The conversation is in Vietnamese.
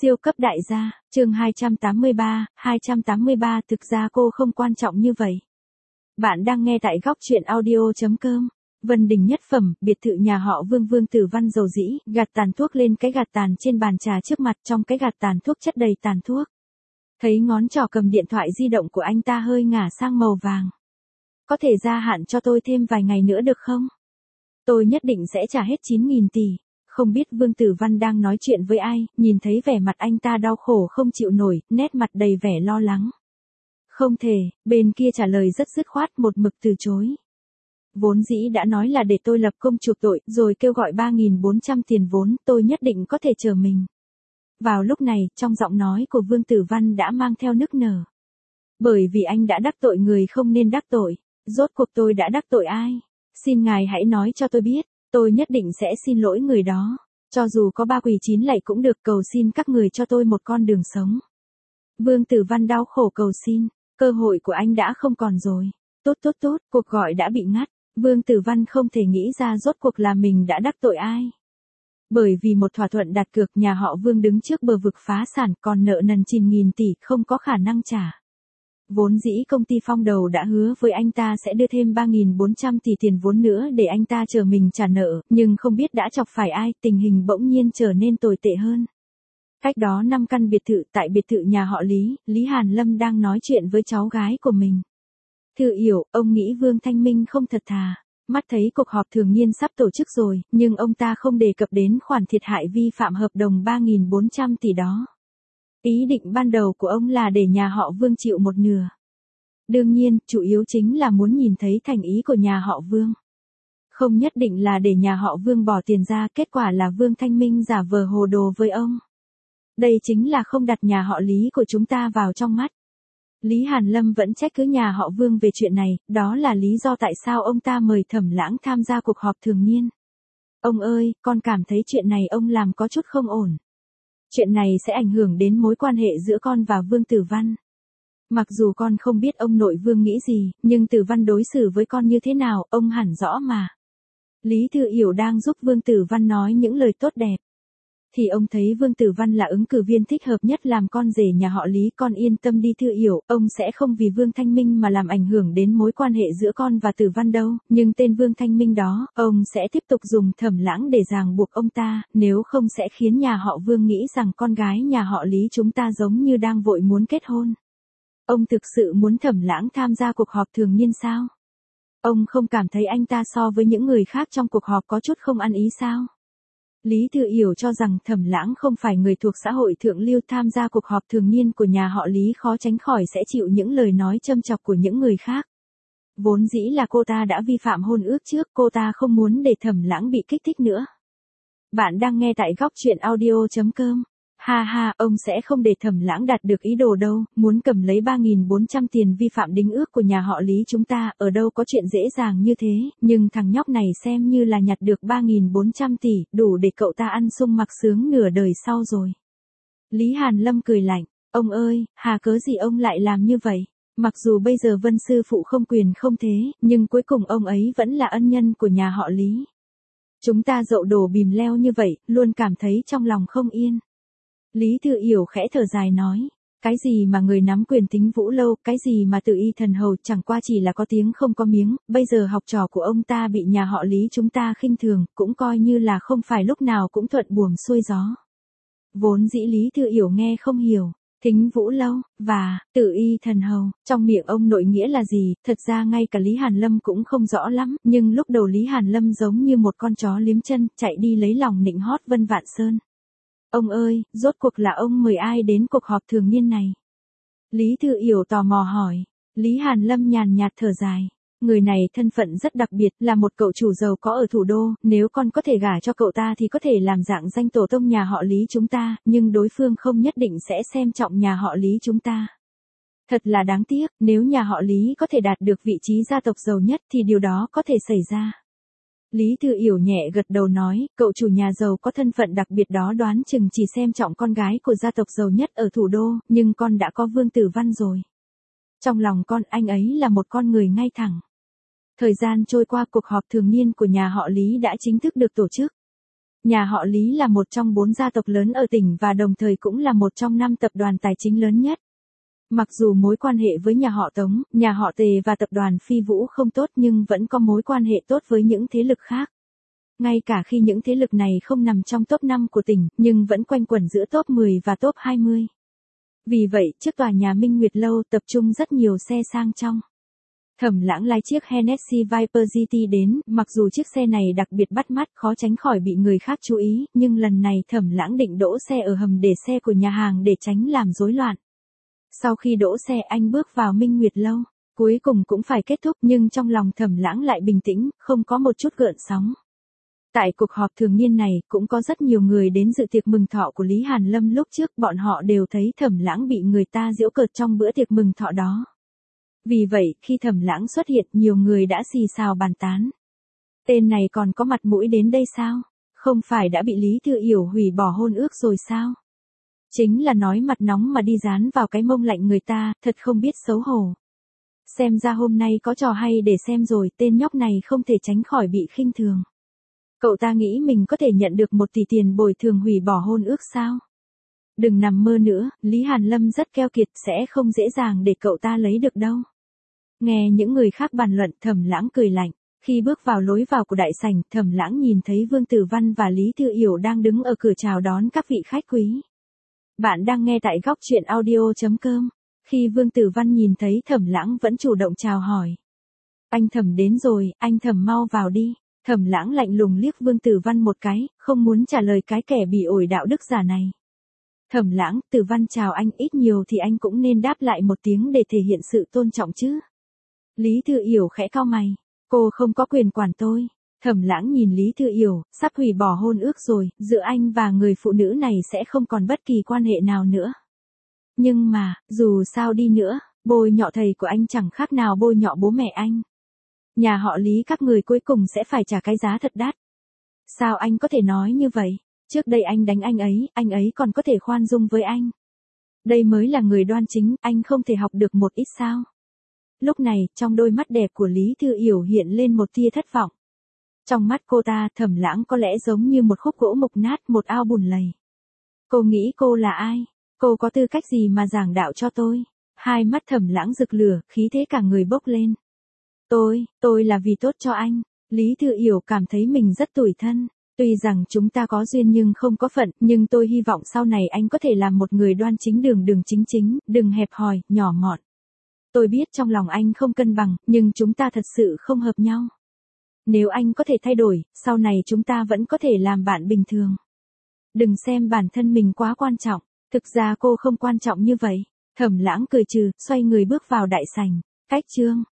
Siêu cấp đại gia, chương 283, thực ra cô không quan trọng như vậy. Bạn đang nghe tại góc truyện audio.com. Vân Đình nhất phẩm, biệt thự nhà họ Vương Vương Tử Văn dầu dĩ, gạt tàn thuốc lên cái gạt tàn trên bàn trà trước mặt, trong cái gạt tàn thuốc chất đầy tàn thuốc. Thấy ngón trỏ cầm điện thoại di động của anh ta hơi ngả sang màu vàng. Có thể gia hạn cho tôi thêm vài ngày nữa được không? Tôi nhất định sẽ trả hết 9.000 tỷ. Không biết Vương Tử Văn đang nói chuyện với ai, nhìn thấy vẻ mặt anh ta đau khổ không chịu nổi, nét mặt đầy vẻ lo lắng. Không thể, bên kia trả lời rất dứt khoát, một mực từ chối. Vốn dĩ đã nói là để tôi lập công chuộc tội, rồi kêu gọi 3.400 tiền vốn, tôi nhất định có thể chờ mình. Vào lúc này, trong giọng nói của Vương Tử Văn đã mang theo nức nở. Bởi vì anh đã đắc tội người không nên đắc tội. Rốt cuộc tôi đã đắc tội ai? Xin ngài hãy nói cho tôi biết. Tôi nhất định sẽ xin lỗi người đó. Cho dù có 3 quỳ 9 lạy cũng được, cầu xin các người cho tôi một con đường sống. Vương Tử Văn đau khổ cầu xin. Cơ hội của anh đã không còn rồi. Tốt, cuộc gọi đã bị ngắt. Vương Tử Văn không thể nghĩ ra rốt cuộc là mình đã đắc tội ai. Bởi vì một thỏa thuận đặt cược, nhà họ Vương đứng trước bờ vực phá sản, còn nợ nần 9.000 tỷ không có khả năng trả. Vốn dĩ công ty Phong Đầu đã hứa với anh ta sẽ đưa thêm 3.400 tỷ tiền vốn nữa để anh ta chờ mình trả nợ, nhưng không biết đã chọc phải ai, tình hình bỗng nhiên trở nên tồi tệ hơn. Cách đó 5 căn biệt thự, tại biệt thự nhà họ Lý, Lý Hàn Lâm đang nói chuyện với cháu gái của mình. Thư Yểu, ông nghĩ Vương Thanh Minh không thật thà. Mắt thấy cuộc họp thường niên sắp tổ chức rồi, nhưng ông ta không đề cập đến khoản thiệt hại vi phạm hợp đồng 3.400 tỷ đó. Ý định ban đầu của ông là để nhà họ Vương chịu một nửa. Đương nhiên, chủ yếu chính là muốn nhìn thấy thành ý của nhà họ Vương. Không nhất định là để nhà họ Vương bỏ tiền ra, kết quả là Vương Thanh Minh giả vờ hồ đồ với ông. Đây chính là không đặt nhà họ Lý của chúng ta vào trong mắt. Lý Hàn Lâm vẫn trách cứ nhà họ Vương về chuyện này, đó là lý do tại sao ông ta mời Thẩm Lãng tham gia cuộc họp thường niên. Ông ơi, con cảm thấy chuyện này ông làm có chút không ổn. Chuyện này sẽ ảnh hưởng đến mối quan hệ giữa con và Vương Tử Văn. Mặc dù con không biết ông nội Vương nghĩ gì, nhưng Tử Văn đối xử với con như thế nào, ông hẳn rõ mà. Lý Thư Yểu đang giúp Vương Tử Văn nói những lời tốt đẹp. Thì ông thấy Vương Tử Văn là ứng cử viên thích hợp nhất làm con rể nhà họ Lý, con yên tâm đi Thư Yểu, ông sẽ không vì Vương Thanh Minh mà làm ảnh hưởng đến mối quan hệ giữa con và Tử Văn đâu, nhưng tên Vương Thanh Minh đó, ông sẽ tiếp tục dùng Thẩm Lãng để ràng buộc ông ta, nếu không sẽ khiến nhà họ Vương nghĩ rằng con gái nhà họ Lý chúng ta giống như đang vội muốn kết hôn. Ông thực sự muốn Thẩm Lãng tham gia cuộc họp thường niên sao? Ông không cảm thấy anh ta so với những người khác trong cuộc họp có chút không ăn ý sao? Lý Thư Yểu cho rằng Thẩm Lãng không phải người thuộc xã hội thượng lưu, tham gia cuộc họp thường niên của nhà họ Lý khó tránh khỏi sẽ chịu những lời nói châm chọc của những người khác. Vốn dĩ là cô ta đã vi phạm hôn ước trước, cô ta không muốn để Thẩm Lãng bị kích thích nữa. Bạn đang nghe tại góc truyện audio.com. Ha, ông sẽ không để Thẩm Lãng đạt được ý đồ đâu, muốn cầm lấy 3.400 tiền vi phạm đính ước của nhà họ Lý chúng ta, ở đâu có chuyện dễ dàng như thế, nhưng thằng nhóc này xem như là nhặt được 3.400 tỷ, đủ để cậu ta ăn sung mặc sướng nửa đời sau rồi. Lý Hàn Lâm cười lạnh, ông ơi, hà cớ gì ông lại làm như vậy? Mặc dù bây giờ Vân sư phụ không quyền không thế, nhưng cuối cùng ông ấy vẫn là ân nhân của nhà họ Lý. Chúng ta dậu đổ bìm leo như vậy, luôn cảm thấy trong lòng không yên. Lý Thư Yểu khẽ thở dài nói, cái gì mà người nắm quyền tính Vũ Lâu, cái gì mà tự y thần hầu, chẳng qua chỉ là có tiếng không có miếng, bây giờ học trò của ông ta bị nhà họ Lý chúng ta khinh thường, cũng coi như là không phải lúc nào cũng thuận buồm xuôi gió. Vốn dĩ Lý Thư Yểu nghe không hiểu, Thính Vũ Lâu, và tự y thần hầu, trong miệng ông nội nghĩa là gì, thật ra ngay cả Lý Hàn Lâm cũng không rõ lắm, nhưng lúc đầu Lý Hàn Lâm giống như một con chó liếm chân, chạy đi lấy lòng nịnh hót Vân Vạn Sơn. Ông ơi, rốt cuộc là ông mời ai đến cuộc họp thường niên này? Lý Thư Yểu tò mò hỏi. Lý Hàn Lâm nhàn nhạt thở dài. Người này thân phận rất đặc biệt, là một cậu chủ giàu có ở thủ đô, nếu con có thể gả cho cậu ta thì có thể làm dạng danh tổ tông nhà họ Lý chúng ta, nhưng đối phương không nhất định sẽ xem trọng nhà họ Lý chúng ta. Thật là đáng tiếc, nếu nhà họ Lý có thể đạt được vị trí gia tộc giàu nhất thì điều đó có thể xảy ra. Lý Thư Yểu nhẹ gật đầu nói, cậu chủ nhà giàu có thân phận đặc biệt đó đoán chừng chỉ xem trọng con gái của gia tộc giàu nhất ở thủ đô, nhưng con đã có Vương Tử Văn rồi. Trong lòng con, anh ấy là một con người ngay thẳng. Thời gian trôi qua, cuộc họp thường niên của nhà họ Lý đã chính thức được tổ chức. Nhà họ Lý là một trong 4 gia tộc lớn ở tỉnh và đồng thời cũng là một trong 5 tập đoàn tài chính lớn nhất. Mặc dù mối quan hệ với nhà họ Tống, nhà họ Tề và tập đoàn Phi Vũ không tốt nhưng vẫn có mối quan hệ tốt với những thế lực khác. Ngay cả khi những thế lực này không nằm trong top 5 của tỉnh, nhưng vẫn quanh quẩn giữa top 10 và top 20. Vì vậy, trước tòa nhà Minh Nguyệt Lâu tập trung rất nhiều xe sang trọng. Thẩm Lãng lái chiếc Hennessy Viper GT đến, mặc dù chiếc xe này đặc biệt bắt mắt, khó tránh khỏi bị người khác chú ý, nhưng lần này Thẩm Lãng định đỗ xe ở hầm để xe của nhà hàng để tránh làm rối loạn. Sau khi đỗ xe anh bước vào Minh Nguyệt Lâu, cuối cùng cũng phải kết thúc nhưng trong lòng Thẩm Lãng lại bình tĩnh, không có một chút gợn sóng. Tại cuộc họp thường niên này, cũng có rất nhiều người đến dự tiệc mừng thọ của Lý Hàn Lâm lúc trước, bọn họ đều thấy Thẩm Lãng bị người ta giễu cợt trong bữa tiệc mừng thọ đó. Vì vậy, khi Thẩm Lãng xuất hiện, nhiều người đã xì xào bàn tán. Tên này còn có mặt mũi đến đây sao? Không phải đã bị Lý Thư Yểu hủy bỏ hôn ước rồi sao? Chính là nói mặt nóng mà đi dán vào cái mông lạnh người ta, thật không biết xấu hổ. Xem ra hôm nay có trò hay để xem rồi, tên nhóc này không thể tránh khỏi bị khinh thường. Cậu ta nghĩ mình có thể nhận được 1 tỷ tiền bồi thường hủy bỏ hôn ước sao? Đừng nằm mơ nữa, Lý Hàn Lâm rất keo kiệt, sẽ không dễ dàng để cậu ta lấy được đâu. Nghe những người khác bàn luận, Thẩm Lãng cười lạnh. Khi bước vào lối vào của đại sảnh, Thẩm Lãng nhìn thấy Vương Tử Văn và Lý Thư Yểu đang đứng ở cửa chào đón các vị khách quý. Bạn đang nghe tại góc truyện audio.com. Khi Vương Tử Văn nhìn thấy Thẩm Lãng vẫn chủ động chào hỏi. Anh Thẩm đến rồi, anh Thẩm mau vào đi. Thẩm Lãng lạnh lùng liếc Vương Tử Văn một cái, không muốn trả lời cái kẻ bị ổi đạo đức giả này. Thẩm Lãng, Tử Văn chào anh, ít nhiều thì anh cũng nên đáp lại một tiếng để thể hiện sự tôn trọng chứ. Lý Thư Yểu khẽ cau mày, cô không có quyền quản tôi. Thẩm Lãng nhìn Lý Thư Yểu, sắp hủy bỏ hôn ước rồi, giữa anh và người phụ nữ này sẽ không còn bất kỳ quan hệ nào nữa. Nhưng mà, dù sao đi nữa, bôi nhọ thầy của anh chẳng khác nào bôi nhọ bố mẹ anh. Nhà họ Lý các người cuối cùng sẽ phải trả cái giá thật đắt. Sao anh có thể nói như vậy? Trước đây anh đánh anh ấy còn có thể khoan dung với anh. Đây mới là người đoan chính, anh không thể học được một ít sao? Lúc này, trong đôi mắt đẹp của Lý Thư Yểu hiện lên một tia thất vọng. Trong mắt cô ta, Thẩm Lãng có lẽ giống như một khúc gỗ mục nát, một ao bùn lầy. Cô nghĩ cô là ai? Cô có tư cách gì mà giảng đạo cho tôi? Hai mắt Thẩm Lãng rực lửa, khí thế cả người bốc lên. Tôi là vì tốt cho anh. Lý Thư Yểu cảm thấy mình rất tủi thân. Tuy rằng chúng ta có duyên nhưng không có phận, nhưng tôi hy vọng sau này anh có thể làm một người đoan chính, đường chính, đừng hẹp hòi, nhỏ mọn. Tôi biết trong lòng anh không cân bằng, nhưng chúng ta thật sự không hợp nhau. Nếu anh có thể thay đổi, sau này chúng ta vẫn có thể làm bạn bình thường. Đừng xem bản thân mình quá quan trọng, thực ra cô không quan trọng như vậy. Thẩm Lãng cười trừ, xoay người bước vào đại sảnh. Cách chương